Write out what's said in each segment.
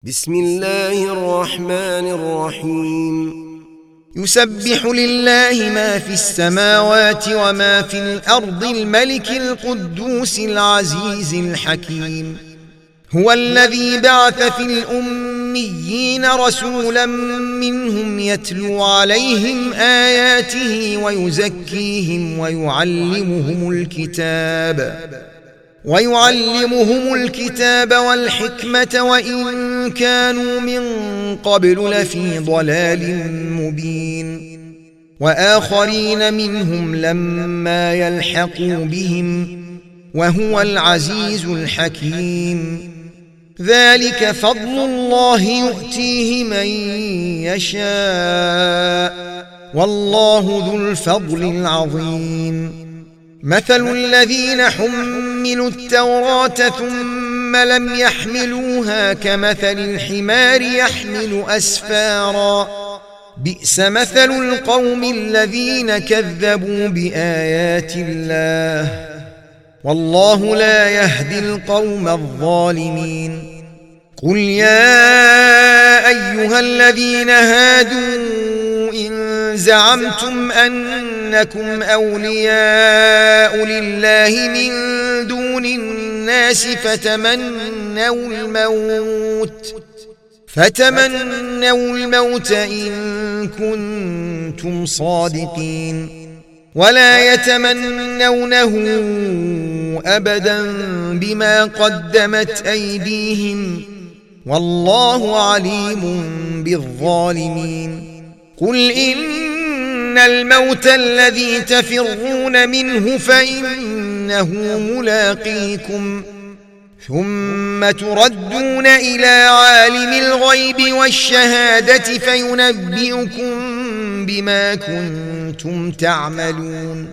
بسم الله الرحمن الرحيم. يسبح لله ما في السماوات وما في الأرض الملك القدوس العزيز الحكيم. هو الذي بعث في الأميين رسولا منهم يتلو عليهم آياته ويزكيهم ويعلمهم الكتاب والحكمة وإن كانوا من قبل لفي ضلال مبين. وآخرين منهم لما يلحقوا بهم وهو العزيز الحكيم. ذلك فضل الله يؤتيه من يشاء والله ذو الفضل العظيم. مثل الذين حملوا التوراة ثم لم يحملوها كمثل الحمار يحمل أسفارا بئس مثل القوم الذين كذبوا بآيات الله والله لا يهدي القوم الظالمين. قل يا أيها الذين هادوا إن زعمتم أنكم أولياء لله من دون الناس فتمنوا الموت إن كنتم صادقين ولا يتمنونه أبدا بما قدمت أيديهم والله عليم بالظالمين. قل إن الموت الذي تفرون منه فإنه ملاقيكم ثم تردون إلى عالم الغيب والشهادة فينبئكم بما كنتم تعملون.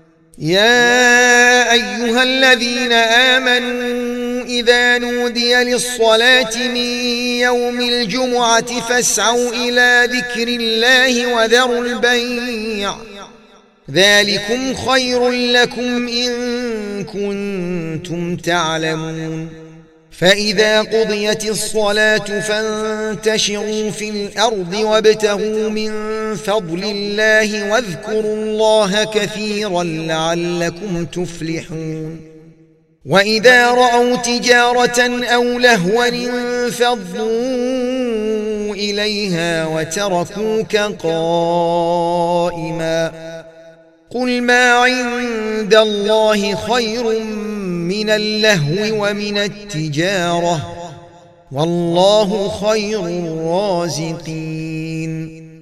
يا أيها الذين آمنوا إذا نودي للصلاة من يوم الجمعة فاسعوا إلى ذكر الله وذروا البيع ذلكم خير لكم إن كنتم تعلمون. فإذا قضيت الصلاة فانتشروا في الأرض وابتغوا من فضل الله واذكروا الله كثيرا لعلكم تفلحون. وإذا رأوا تجارة أو لهوا انفضوا إليها وتركوك قائما قل ما عند الله خير من اللهو ومن التجارة والله خير الرازقين.